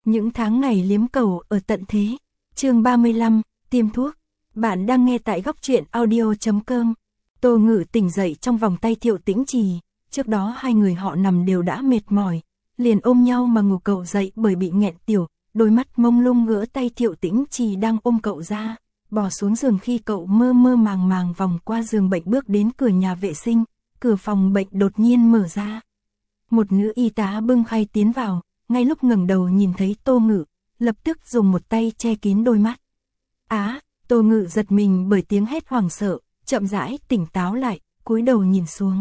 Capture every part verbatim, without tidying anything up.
Những tháng ngày liếm cầu ở tận thế. Chương ba mươi lăm, tiêm thuốc. Bạn đang nghe tại góc truyện audio chấm com. Tô Ngự tỉnh dậy trong vòng tay Thiệu Tĩnh Trì, trước đó hai người họ nằm đều đã mệt mỏi, liền ôm nhau mà ngủ cậu dậy bởi bị nghẹn tiểu, đôi mắt mông lung gỡ tay Thiệu Tĩnh Trì đang ôm cậu ra, bò xuống giường khi cậu mơ mơ màng màng vòng qua giường bệnh bước đến cửa nhà vệ sinh, cửa phòng bệnh đột nhiên mở ra. Một nữ y tá bưng khay tiến vào, ngay lúc ngẩng đầu nhìn thấy Tô Ngự, lập tức dùng một tay che kín đôi mắt. Á, Tô Ngự giật mình bởi tiếng hét hoảng sợ, chậm rãi tỉnh táo lại, cúi đầu nhìn xuống.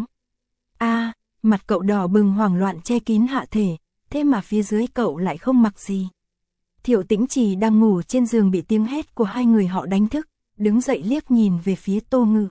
A, mặt cậu đỏ bừng hoảng loạn che kín hạ thể, thế mà phía dưới cậu lại không mặc gì. Thiệu Tĩnh Trì đang ngủ trên giường bị tiếng hét của hai người họ đánh thức, đứng dậy liếc nhìn về phía Tô Ngự.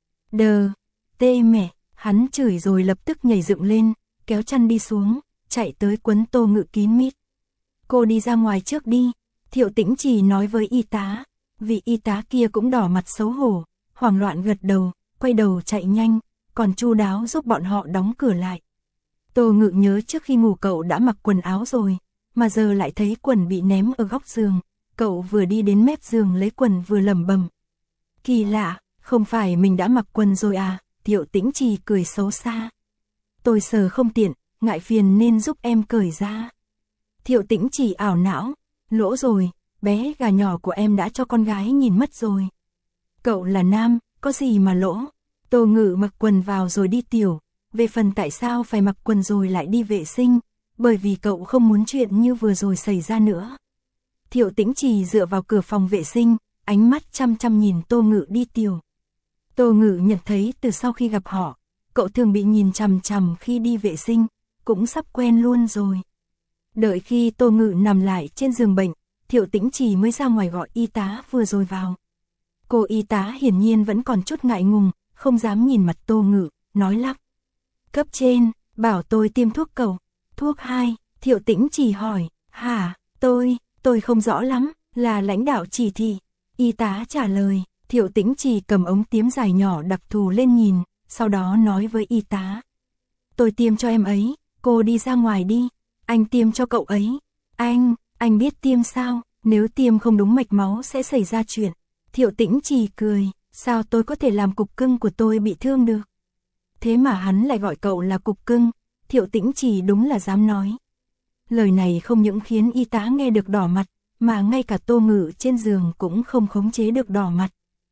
Đờ, tê mẹ, hắn chửi rồi lập tức nhảy dựng lên, kéo chăn đi xuống, chạy tới quấn Tô Ngự kín mít. Cô đi ra ngoài trước đi, Thiệu Tĩnh Trì nói với y tá, vị y tá kia cũng đỏ mặt xấu hổ, hoảng loạn gật đầu, quay đầu chạy nhanh, còn chu đáo giúp bọn họ đóng cửa lại. Tô Ngự nhớ trước khi ngủ cậu đã mặc quần áo rồi, mà giờ lại thấy quần bị ném ở góc giường, cậu vừa đi đến mép giường lấy quần vừa lẩm bẩm. Kỳ lạ, không phải mình đã mặc quần rồi à? Thiệu Tĩnh Trì cười xấu xa. Tôi sờ không tiện, ngại phiền nên giúp em cởi ra. Thiệu Tĩnh Trì ảo não, lỗ rồi, bé gà nhỏ của em đã cho con gái nhìn mất rồi. Cậu là nam, có gì mà lỗ? Tô Ngự mặc quần vào rồi đi tiểu, về phần tại sao phải mặc quần rồi lại đi vệ sinh, bởi vì cậu không muốn chuyện như vừa rồi xảy ra nữa. Thiệu Tĩnh Trì dựa vào cửa phòng vệ sinh, ánh mắt chăm chăm nhìn Tô Ngự đi tiểu. Tô Ngự nhận thấy từ sau khi gặp họ, cậu thường bị nhìn chằm chằm khi đi vệ sinh, cũng sắp quen luôn rồi. Đợi khi Tô Ngự nằm lại trên giường bệnh, Thiệu Tĩnh Trì mới ra ngoài gọi y tá vừa rồi vào. Cô y tá hiển nhiên vẫn còn chút ngại ngùng, không dám nhìn mặt Tô Ngự, nói lắp. Cấp trên, bảo tôi tiêm thuốc cậu. Thuốc hai, Thiệu Tĩnh Trì hỏi, hả, tôi, tôi không rõ lắm, là lãnh đạo chỉ thị. Y tá trả lời, Thiệu Tĩnh Trì cầm ống tiêm dài nhỏ đặc thù lên nhìn, sau đó nói với y tá. Tôi tiêm cho em ấy, cô đi ra ngoài đi, anh tiêm cho cậu ấy. Anh, anh biết tiêm sao, nếu tiêm không đúng mạch máu sẽ xảy ra chuyện. Thiệu Tĩnh Trì cười, sao tôi có thể làm cục cưng của tôi bị thương được? Thế mà hắn lại gọi cậu là cục cưng, Thiệu Tĩnh Trì đúng là dám nói. Lời này không những khiến y tá nghe được đỏ mặt, mà ngay cả Tô Ngự trên giường cũng không khống chế được đỏ mặt.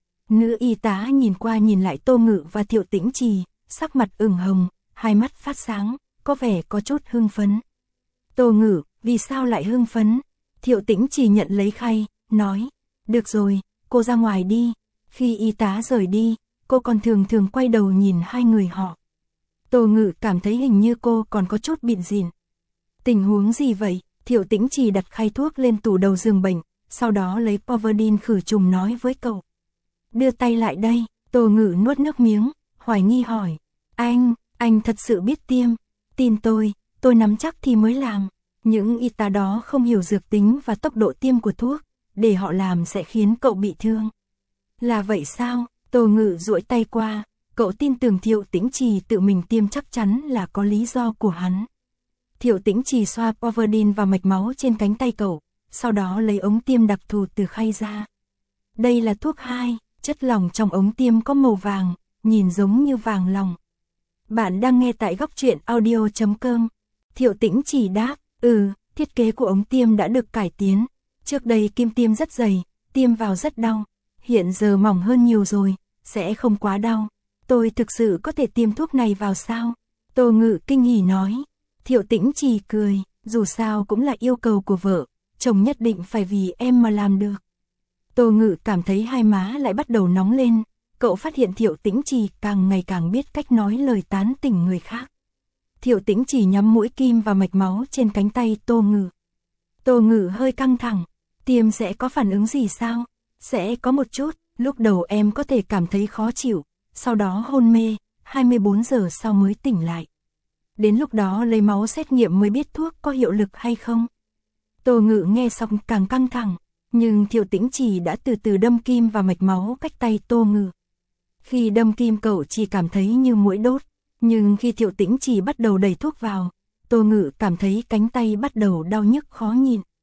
Nữ y tá nhìn qua nhìn lại Tô Ngự và Thiệu Tĩnh Trì, sắc mặt ửng hồng, hai mắt phát sáng, có vẻ có chút hưng phấn. Tô Ngự, vì sao lại hưng phấn? Thiệu Tĩnh Trì nhận lấy khay, nói, được rồi, cô ra ngoài đi. Khi y tá rời đi, cô còn thường thường quay đầu nhìn hai người họ. Tô Ngự cảm thấy hình như cô còn có chút bịn rỉn. Tình huống gì vậy? Thiệu Tĩnh Trì đặt khay thuốc lên tủ đầu giường bệnh, sau đó lấy Povidone khử trùng nói với cậu. Đưa tay lại đây. Tô Ngự nuốt nước miếng, hoài nghi hỏi. Anh, anh thật sự biết tiêm. Tin tôi, tôi nắm chắc thì mới làm. Những y tá đó không hiểu dược tính và tốc độ tiêm của thuốc, để họ làm sẽ khiến cậu bị thương. Là vậy sao? Tô Ngự duỗi tay qua, cậu tin tưởng Thiệu Tĩnh Trì tự mình tiêm chắc chắn là có lý do của hắn. Thiệu Tĩnh Trì xoa Povidone vào mạch máu trên cánh tay cậu, sau đó lấy ống tiêm đặc thù từ khay ra. Đây là thuốc hai, chất lỏng trong ống tiêm có màu vàng, nhìn giống như vàng lòng. Bạn đang nghe tại góc truyện audio chấm com. Thiệu Tĩnh Trì đáp, ừ, thiết kế của ống tiêm đã được cải tiến. Trước đây kim tiêm rất dày, tiêm vào rất đau. Hiện giờ mỏng hơn nhiều rồi, sẽ không quá đau. Tôi thực sự có thể tiêm thuốc này vào sao? Tô Ngự kinh hỉ nói. Thiệu Tĩnh Trì cười, dù sao cũng là yêu cầu của vợ, chồng nhất định phải vì em mà làm được. Tô Ngự cảm thấy hai má lại bắt đầu nóng lên, cậu phát hiện Thiệu Tĩnh Trì càng ngày càng biết cách nói lời tán tỉnh người khác. Thiệu Tĩnh Trì nhắm mũi kim vào mạch máu trên cánh tay Tô Ngự. Tô Ngự hơi căng thẳng, tiêm sẽ có phản ứng gì sao? Sẽ có một chút, lúc đầu em có thể cảm thấy khó chịu, sau đó hôn mê, hai mươi bốn giờ sau mới tỉnh lại. Đến lúc đó lấy máu xét nghiệm mới biết thuốc có hiệu lực hay không. Tô Ngự nghe xong càng căng thẳng, nhưng Thiệu Tĩnh Trì đã từ từ đâm kim vào mạch máu cách tay Tô Ngự. Khi đâm kim cậu chỉ cảm thấy như mũi đốt, nhưng khi Thiệu Tĩnh Trì bắt đầu đẩy thuốc vào, Tô Ngự cảm thấy cánh tay bắt đầu đau nhức khó nhịn.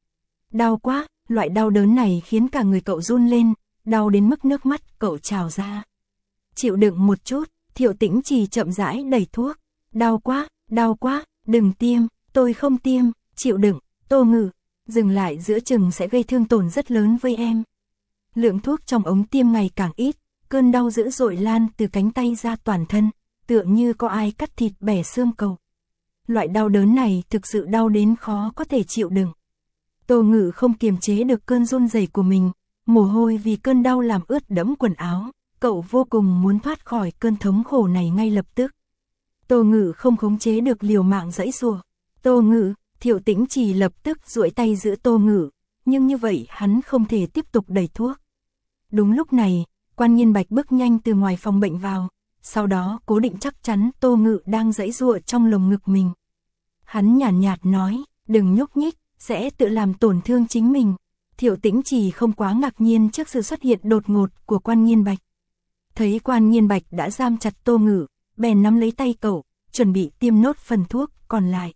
đau quá, loại đau đớn này khiến cả người cậu run lên, đau đến mức nước mắt cậu trào ra. Chịu đựng một chút, Thiệu Tĩnh Trì chậm rãi đẩy thuốc. Đau quá, đau quá, đừng tiêm, tôi không tiêm, chịu đựng, Tô Ngự, dừng lại giữa chừng sẽ gây thương tổn rất lớn với em. Lượng thuốc trong ống tiêm ngày càng ít, cơn đau dữ dội lan từ cánh tay ra toàn thân, tựa như có ai cắt thịt bẻ xương cậu. Loại đau đớn này thực sự đau đến khó có thể chịu đựng. Tô Ngự không kiềm chế được cơn run rẩy của mình, mồ hôi vì cơn đau làm ướt đẫm quần áo, cậu vô cùng muốn thoát khỏi cơn thống khổ này ngay lập tức. Tô Ngự không khống chế được liều mạng giãy giụa. Tô Ngự, Thiệu Tĩnh Trì lập tức duỗi tay giữ Tô Ngự, nhưng như vậy hắn không thể tiếp tục đẩy thuốc. Đúng lúc này, Quan Nhiên Bạch bước nhanh từ ngoài phòng bệnh vào, sau đó cố định chắc chắn Tô Ngự đang giãy giụa trong lồng ngực mình. Hắn nhàn nhạt, nhạt nói, đừng nhúc nhích, sẽ tự làm tổn thương chính mình. Thiệu Tĩnh Trì không quá ngạc nhiên trước sự xuất hiện đột ngột của Quan Nhiên Bạch. Thấy Quan Nhiên Bạch đã giam chặt Tô Ngự, bèn nắm lấy tay cậu, chuẩn bị tiêm nốt phần thuốc còn lại.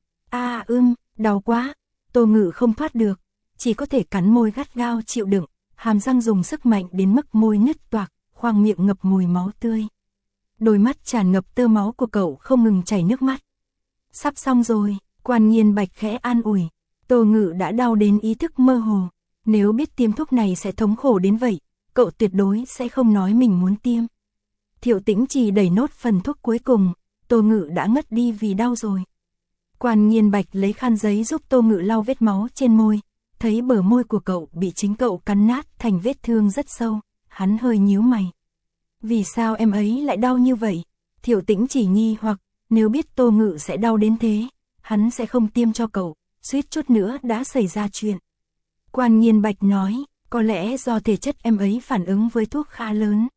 A à, ưm, đau quá. Tô Ngự không thoát được, chỉ có thể cắn môi gắt gao chịu đựng, hàm răng dùng sức mạnh đến mức môi nứt toạc, khoang miệng ngập mùi máu tươi. Đôi mắt tràn ngập tơ máu của cậu không ngừng chảy nước mắt. Sắp xong rồi, Quan Nhiên Bạch khẽ an ủi. Tô Ngự đã đau đến ý thức mơ hồ, nếu biết tiêm thuốc này sẽ thống khổ đến vậy, cậu tuyệt đối sẽ không nói mình muốn tiêm. Thiệu Tĩnh Trì đẩy nốt phần thuốc cuối cùng, Tô Ngự đã ngất đi vì đau rồi. Quan Nhiên Bạch lấy khăn giấy giúp Tô Ngự lau vết máu trên môi, thấy bờ môi của cậu bị chính cậu cắn nát thành vết thương rất sâu, hắn hơi nhíu mày. Vì sao em ấy lại đau như vậy? Thiệu Tĩnh Trì nghi hoặc, nếu biết Tô Ngự sẽ đau đến thế, hắn sẽ không tiêm cho cậu, suýt chút nữa đã xảy ra chuyện. Quan Nhiên Bạch nói, có lẽ do thể chất em ấy phản ứng với thuốc khá lớn.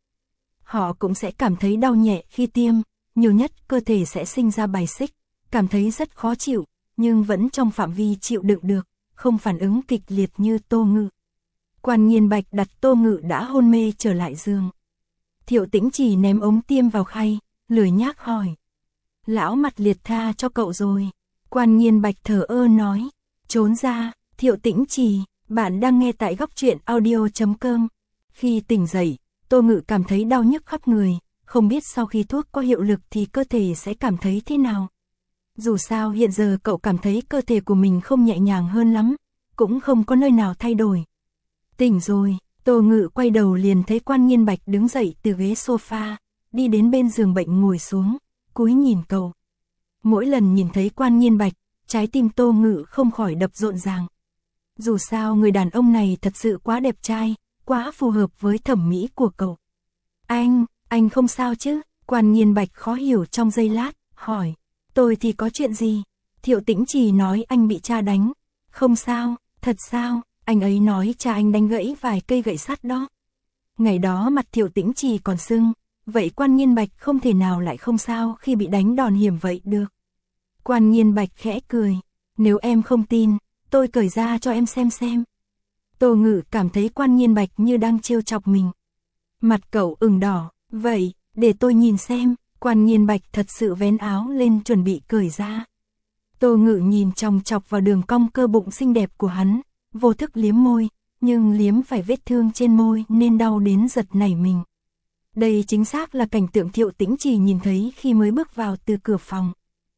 Họ cũng sẽ cảm thấy đau nhẹ khi tiêm, nhiều nhất cơ thể sẽ sinh ra bài xích, cảm thấy rất khó chịu, nhưng vẫn trong phạm vi chịu đựng được, không phản ứng kịch liệt như Tô Ngự. Quan Nhiên Bạch đặt Tô Ngự đã hôn mê trở lại giường. Thiệu Tĩnh Trì ném ống tiêm vào khay, lười nhác hỏi. Lão Mặt Liệt tha cho cậu rồi. Quan Nhiên Bạch thở ơ nói. Trốn ra, Thiệu Tĩnh Trì, bạn đang nghe tại góc truyện audio chấm com. Khi tỉnh dậy, Tô Ngự cảm thấy đau nhức khắp người, không biết sau khi thuốc có hiệu lực thì cơ thể sẽ cảm thấy thế nào. Dù sao hiện giờ cậu cảm thấy cơ thể của mình không nhẹ nhàng hơn lắm, cũng không có nơi nào thay đổi. Tỉnh rồi, Tô Ngự quay đầu liền thấy Quan Nhiên Bạch đứng dậy từ ghế sofa, đi đến bên giường bệnh ngồi xuống, cúi nhìn cậu. Mỗi lần nhìn thấy Quan Nhiên Bạch, trái tim Tô Ngự không khỏi đập rộn ràng. Dù sao người đàn ông này thật sự quá đẹp trai, quá phù hợp với thẩm mỹ của cậu. Anh, anh không sao chứ? Quan Nhiên Bạch khó hiểu trong giây lát, hỏi. Tôi thì có chuyện gì? Thiệu Tĩnh Trì nói anh bị cha đánh. Không sao, thật sao? Anh ấy nói cha anh đánh gãy vài cây gậy sắt đó. Ngày đó mặt Thiệu Tĩnh Trì còn sưng, vậy Quan Nhiên Bạch không thể nào lại không sao khi bị đánh đòn hiểm vậy được. Quan Nhiên Bạch khẽ cười. Nếu em không tin, tôi cởi ra cho em xem xem. Tô Ngự cảm thấy Quan Nhiên Bạch như đang trêu chọc mình. Mặt cậu ửng đỏ. Vậy, để tôi nhìn xem. Quan Nhiên Bạch thật sự vén áo lên chuẩn bị cởi ra. Tô Ngự nhìn chòng chọc vào đường cong cơ bụng xinh đẹp của hắn, vô thức liếm môi, nhưng liếm phải vết thương trên môi nên đau đến giật nảy mình. Đây chính xác là cảnh tượng Thiệu Tĩnh Trì nhìn thấy khi mới bước vào từ cửa phòng.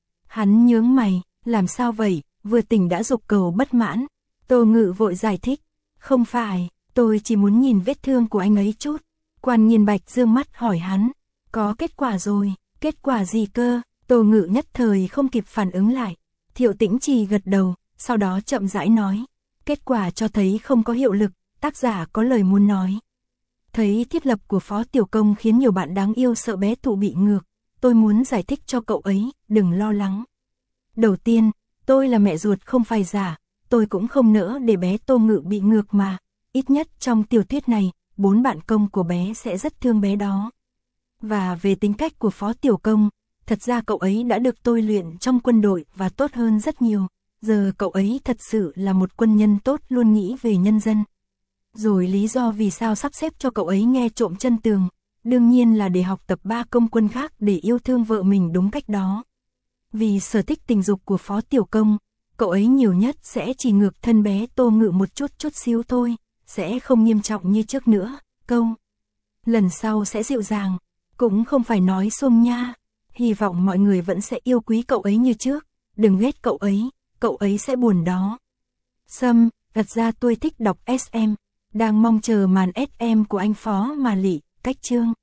Hắn nhướng mày, làm sao vậy, vừa tỉnh đã dục cầu bất mãn. Tô Ngự vội giải thích, không phải, tôi chỉ muốn nhìn vết thương của anh ấy chút. Quan Nhiên Bạch dương mắt hỏi hắn, có kết quả rồi, kết quả gì cơ? Tô Ngự nhất thời không kịp phản ứng lại. Thiệu Tĩnh Trì gật đầu, sau đó chậm rãi nói, kết quả cho thấy không có hiệu lực, tác giả có lời muốn nói. Thấy thiết lập của Phó Tiểu Công khiến nhiều bạn đáng yêu sợ bé Thụ bị ngược, tôi muốn giải thích cho cậu ấy, đừng lo lắng. Đầu tiên, tôi là mẹ ruột không phải giả, tôi cũng không nỡ để bé Tô Ngự bị ngược mà, ít nhất trong tiểu thuyết này, bốn bạn công của bé sẽ rất thương bé đó. Và về tính cách của Phó Tiểu Công, thật ra cậu ấy đã được tôi luyện trong quân đội và tốt hơn rất nhiều, giờ cậu ấy thật sự là một quân nhân tốt luôn nghĩ về nhân dân. Rồi lý do vì sao sắp xếp cho cậu ấy nghe trộm chân tường, đương nhiên là để học tập ba công quân khác để yêu thương vợ mình đúng cách đó. Vì sở thích tình dục của Phó Tiểu Công, cậu ấy nhiều nhất sẽ chỉ ngược thân bé Tô Ngự một chút chút xíu thôi, sẽ không nghiêm trọng như trước nữa, câu. Lần sau sẽ dịu dàng, cũng không phải nói xuông nha. Hy vọng mọi người vẫn sẽ yêu quý cậu ấy như trước, đừng ghét cậu ấy, cậu ấy sẽ buồn đó. Sâm, thật ra tôi thích đọc ét em, đang mong chờ màn ét em của anh Phó mà Lị, cách chương.